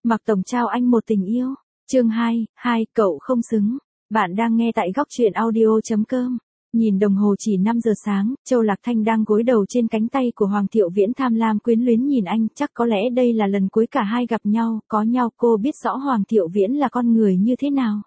Mạc Tổng trao anh một tình yêu. Chương 2, cậu không xứng. Bạn đang nghe tại góc truyện audio.com. Nhìn đồng hồ chỉ 5 giờ sáng, Châu Lạc Thanh đang gối đầu trên cánh tay của Hoàng Thiệu Viễn tham lam quyến luyến nhìn anh, chắc có lẽ đây là lần cuối cả hai gặp nhau, có nhau cô biết rõ Hoàng Thiệu Viễn là con người như thế nào.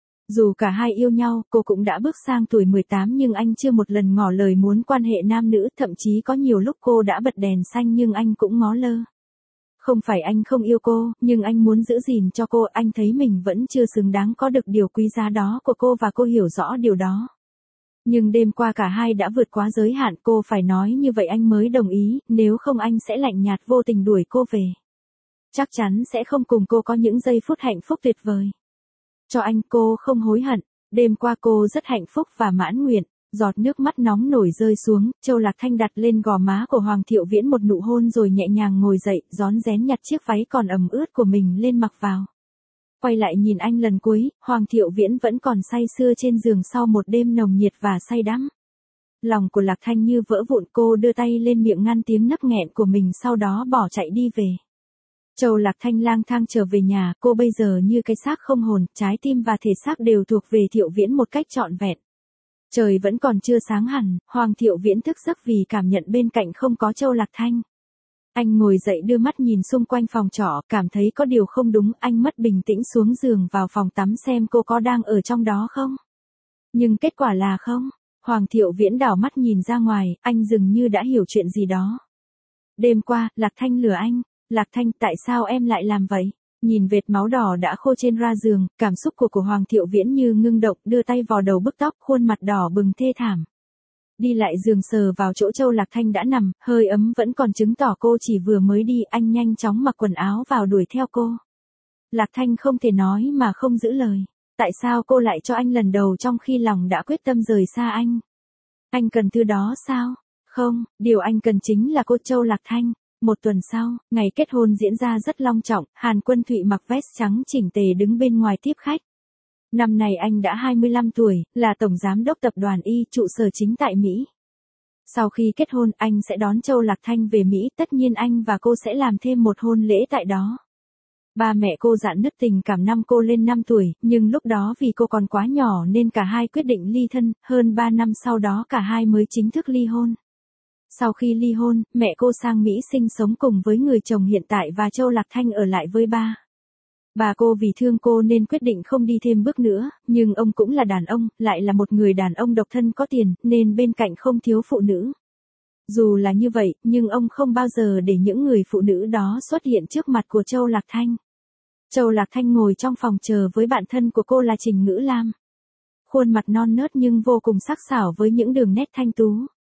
Dù cả hai yêu nhau, cô cũng đã bước sang tuổi 18 nhưng anh chưa một lần ngỏ lời muốn quan hệ nam nữ, thậm chí có nhiều lúc cô đã bật đèn xanh nhưng anh cũng ngó lơ. Không phải anh không yêu cô, nhưng anh muốn giữ gìn cho cô, anh thấy mình vẫn chưa xứng đáng có được điều quý giá đó của cô và cô hiểu rõ điều đó. Nhưng đêm qua cả hai đã vượt quá giới hạn, cô phải nói như vậy anh mới đồng ý, nếu không anh sẽ lạnh nhạt vô tình đuổi cô về. Chắc chắn sẽ không cùng cô có những giây phút hạnh phúc tuyệt vời. Cho anh cô không hối hận, đêm qua cô rất hạnh phúc và mãn nguyện. Giọt nước mắt nóng nổi rơi xuống, Châu Lạc Thanh đặt lên gò má của Hoàng Thiệu Viễn một nụ hôn rồi nhẹ nhàng ngồi dậy, rón rén nhặt chiếc váy còn ẩm ướt của mình lên mặc vào. Quay lại nhìn anh lần cuối, Hoàng Thiệu Viễn vẫn còn say sưa trên giường sau một đêm nồng nhiệt và say đắm. Lòng của Lạc Thanh như vỡ vụn, cô đưa tay lên miệng ngăn tiếng nấc nghẹn của mình sau đó bỏ chạy đi về. Châu Lạc Thanh lang thang trở về nhà, cô bây giờ như cái xác không hồn, trái tim và thể xác đều thuộc về Thiệu Viễn một cách trọn vẹn. Trời vẫn còn chưa sáng hẳn, Hoàng Thiệu Viễn thức giấc vì cảm nhận bên cạnh không có Châu Lạc Thanh. Anh ngồi dậy đưa mắt nhìn xung quanh phòng trọ, cảm thấy có điều không đúng, anh mất bình tĩnh xuống giường vào phòng tắm xem cô có đang ở trong đó không. Nhưng kết quả là không. Hoàng Thiệu Viễn đảo mắt nhìn ra ngoài, anh dường như đã hiểu chuyện gì đó. Đêm qua, Lạc Thanh lừa anh. Lạc Thanh, tại sao em lại làm vậy? Nhìn vệt máu đỏ đã khô trên ra giường, cảm xúc của Hoàng Thiệu Viễn như ngưng động, đưa tay vào đầu bức tóc, khuôn mặt đỏ bừng thê thảm. Đi lại giường sờ vào chỗ Châu Lạc Thanh đã nằm, hơi ấm vẫn còn chứng tỏ cô chỉ vừa mới đi, anh nhanh chóng mặc quần áo vào đuổi theo cô. Lạc Thanh không thể nói mà không giữ lời. Tại sao cô lại cho anh lần đầu trong khi lòng đã quyết tâm rời xa anh? Anh cần thứ đó sao? Không, điều anh cần chính là cô Châu Lạc Thanh. Một tuần sau, ngày kết hôn diễn ra rất long trọng, Hàn Quân Thụy mặc vest trắng chỉnh tề đứng bên ngoài tiếp khách. Năm nay anh đã 25 tuổi, là tổng giám đốc tập đoàn Y, trụ sở chính tại Mỹ. Sau khi kết hôn, anh sẽ đón Châu Lạc Thanh về Mỹ, tất nhiên anh và cô sẽ làm thêm một hôn lễ tại đó. Ba mẹ cô rạn nứt tình cảm năm cô lên 5 tuổi, nhưng lúc đó vì cô còn quá nhỏ nên cả hai quyết định ly thân, hơn 3 năm sau đó cả hai mới chính thức ly hôn. Sau khi ly hôn, mẹ cô sang Mỹ sinh sống cùng với người chồng hiện tại và Châu Lạc Thanh ở lại với ba. Bà cô vì thương cô nên quyết định không đi thêm bước nữa, nhưng ông cũng là đàn ông, lại là một người đàn ông độc thân có tiền, nên bên cạnh không thiếu phụ nữ. Dù là như vậy, nhưng ông không bao giờ để những người phụ nữ đó xuất hiện trước mặt của Châu Lạc Thanh. Châu Lạc Thanh ngồi trong phòng chờ với bạn thân của cô là Trình Ngữ Lam. Khuôn mặt non nớt nhưng vô cùng sắc sảo với những đường nét thanh tú.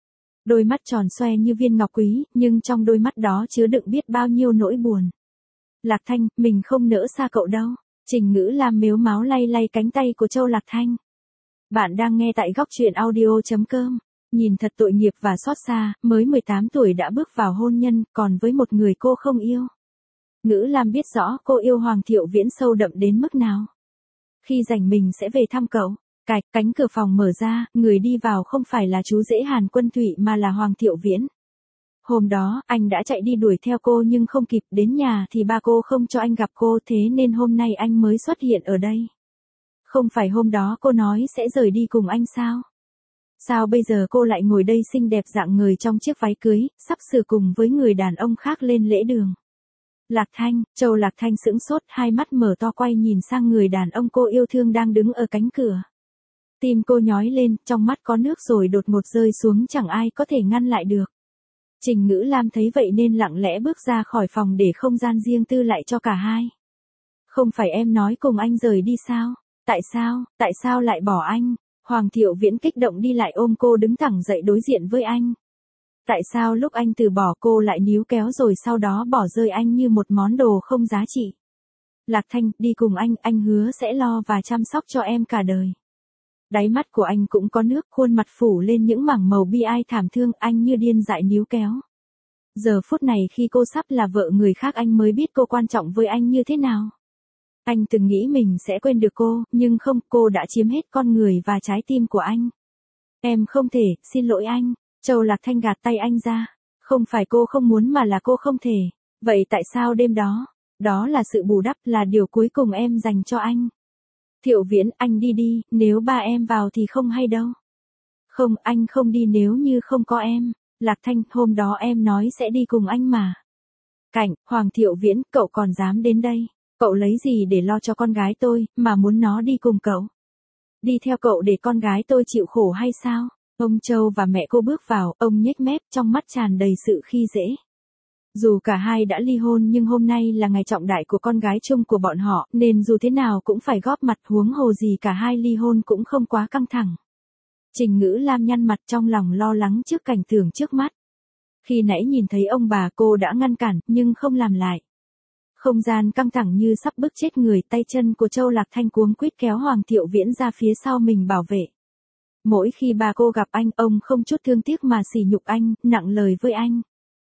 Đôi mắt tròn xoe như viên ngọc quý, nhưng trong đôi mắt đó chứa đựng biết bao nhiêu nỗi buồn. Lạc Thanh, mình không nỡ xa cậu đâu. Trình Ngữ Lam mếu máo lay lay cánh tay của Châu Lạc Thanh. Bạn đang nghe tại góc truyện audio.com. Nhìn thật tội nghiệp và xót xa, mới 18 tuổi đã bước vào hôn nhân, còn với một người cô không yêu. Ngữ Lam biết rõ cô yêu Hoàng Thiệu Viễn sâu đậm đến mức nào. Khi rảnh mình sẽ về thăm cậu. Cạch, cánh cửa phòng mở ra, người đi vào không phải là chú rể Hàn Quân Thụy mà là Hoàng Thiệu Viễn. Hôm đó, anh đã chạy đi đuổi theo cô nhưng không kịp, đến nhà thì ba cô không cho anh gặp cô, thế nên hôm nay anh mới xuất hiện ở đây. Không phải hôm đó cô nói sẽ rời đi cùng anh sao? Sao bây giờ cô lại ngồi đây xinh đẹp rạng ngời trong chiếc váy cưới, sắp sửa cùng với người đàn ông khác lên lễ đường? Lạc Thanh, Châu Lạc Thanh sững sốt, hai mắt mở to quay nhìn sang người đàn ông cô yêu thương đang đứng ở cánh cửa. Tim cô nhói lên, trong mắt có nước rồi đột ngột rơi xuống, chẳng ai có thể ngăn lại được. Trình Ngữ Lam thấy vậy nên lặng lẽ bước ra khỏi phòng để không gian riêng tư lại cho cả hai. Không phải em nói cùng anh rời đi sao? Tại sao lại bỏ anh? Hoàng Thiệu Viễn kích động đi lại ôm cô đứng thẳng dậy đối diện với anh. Tại sao lúc anh từ bỏ cô lại níu kéo rồi sau đó bỏ rơi anh như một món đồ không giá trị? Lạc Thanh, đi cùng anh hứa sẽ lo và chăm sóc cho em cả đời. Đáy mắt của anh cũng có nước, khuôn mặt phủ lên những mảng màu bi ai thảm thương, anh như điên dại níu kéo. Giờ phút này khi cô sắp là vợ người khác anh mới biết cô quan trọng với anh như thế nào. Anh từng nghĩ mình sẽ quên được cô, nhưng không, cô đã chiếm hết con người và trái tim của anh. Em không thể, xin lỗi anh. Châu Lạc Thanh gạt tay anh ra. Không phải cô không muốn mà là cô không thể. Vậy tại sao đêm đó? Đó là sự bù đắp, là điều cuối cùng em dành cho anh. Thiệu Viễn, anh đi đi, nếu ba em vào thì không hay đâu. Không, anh không đi nếu như không có em. Lạc Thanh, hôm đó em nói sẽ đi cùng anh mà. Cảnh, Hoàng Thiệu Viễn, cậu còn dám đến đây. Cậu lấy gì để lo cho con gái tôi, mà muốn nó đi cùng cậu? Đi theo cậu để con gái tôi chịu khổ hay sao? Ông Châu và mẹ cô bước vào, ông nhếch mép, trong mắt tràn đầy sự khi dễ. Dù cả hai đã ly hôn nhưng hôm nay là ngày trọng đại của con gái chung của bọn họ, nên dù thế nào cũng phải góp mặt, huống hồ gì cả hai ly hôn cũng không quá căng thẳng. Trình Ngữ Lam nhăn mặt trong lòng lo lắng trước cảnh tượng trước mắt. Khi nãy nhìn thấy ông bà cô đã ngăn cản, nhưng không làm lại. Không gian căng thẳng như sắp bức chết người, tay chân của Châu Lạc Thanh cuống quýt kéo Hoàng Thiệu Viễn ra phía sau mình bảo vệ. Mỗi khi bà cô gặp anh, ông không chút thương tiếc mà sỉ nhục anh, nặng lời với anh.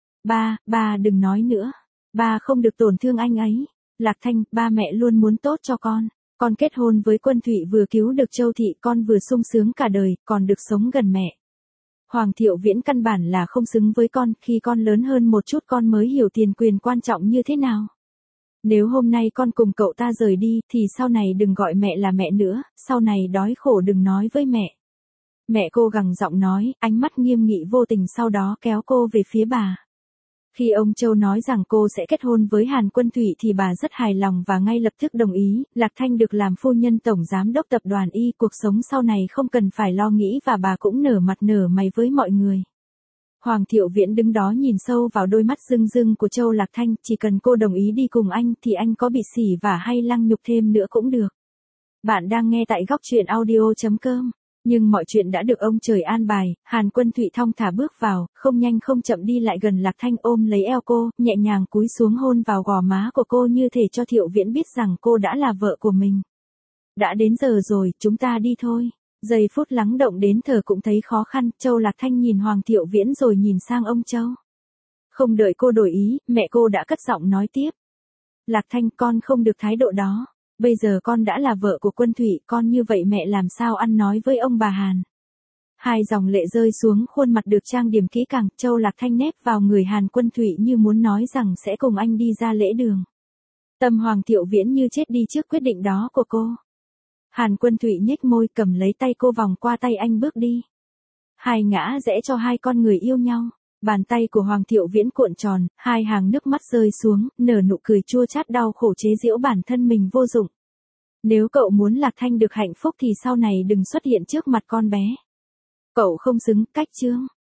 Ba đừng nói nữa. Ba không được tổn thương anh ấy. Lạc Thanh, ba mẹ luôn muốn tốt cho con. Con kết hôn với Quân Thụy vừa cứu được Châu Thị, con vừa sung sướng cả đời, còn được sống gần mẹ. Hoàng Thiệu Viễn căn bản là không xứng với con, khi con lớn hơn một chút con mới hiểu tiền quyền quan trọng như thế nào. Nếu hôm nay con cùng cậu ta rời đi, thì sau này đừng gọi mẹ là mẹ nữa, sau này đói khổ đừng nói với mẹ. Mẹ cô gằn giọng nói, ánh mắt nghiêm nghị vô tình, sau đó kéo cô về phía bà. Khi ông Châu nói rằng cô sẽ kết hôn với Hàn Quân Thụy thì bà rất hài lòng và ngay lập tức đồng ý, Lạc Thanh được làm phu nhân tổng giám đốc tập đoàn Y, cuộc sống sau này không cần phải lo nghĩ và bà cũng nở mặt nở mày với mọi người. Hoàng Thiệu Viễn đứng đó nhìn sâu vào đôi mắt rưng rưng của Châu Lạc Thanh, chỉ cần cô đồng ý đi cùng anh thì anh có bị sỉ vả hay lăng nhục thêm nữa cũng được. Bạn đang nghe tại góc truyện audio.com. Nhưng mọi chuyện đã được ông trời an bài, Hàn Quân Thụy thong thả bước vào, không nhanh không chậm đi lại gần Lạc Thanh, ôm lấy eo cô, nhẹ nhàng cúi xuống hôn vào gò má của cô như thể cho Thiệu Viễn biết rằng cô đã là vợ của mình. Đã đến giờ rồi, chúng ta đi thôi. Giây phút lắng động đến thở cũng thấy khó khăn, Châu Lạc Thanh nhìn Hoàng Thiệu Viễn rồi nhìn sang ông Châu. Không đợi cô đổi ý, mẹ cô đã cất giọng nói tiếp. Lạc Thanh, con không được thái độ đó. Bây giờ con đã là vợ của Quân Thụy, con như vậy mẹ làm sao ăn nói với ông bà Hàn. Hai dòng lệ rơi xuống, khuôn mặt được trang điểm kỹ càng, Châu Lạc Thanh nép vào người Hàn Quân Thụy như muốn nói rằng sẽ cùng anh đi ra lễ đường. Tâm Hoàng Thiệu Viễn như chết đi trước quyết định đó của cô. Hàn Quân Thụy nhếch môi, cầm lấy tay cô, vòng qua tay anh bước đi. Hai ngã rẽ cho hai con người yêu nhau. Bàn tay của Hoàng Thiệu Viễn cuộn tròn, hai hàng nước mắt rơi xuống, nở nụ cười chua chát đau khổ chế giễu bản thân mình vô dụng. Nếu cậu muốn Lạc Thanh được hạnh phúc thì sau này đừng xuất hiện trước mặt con bé. Cậu không xứng, cách chương.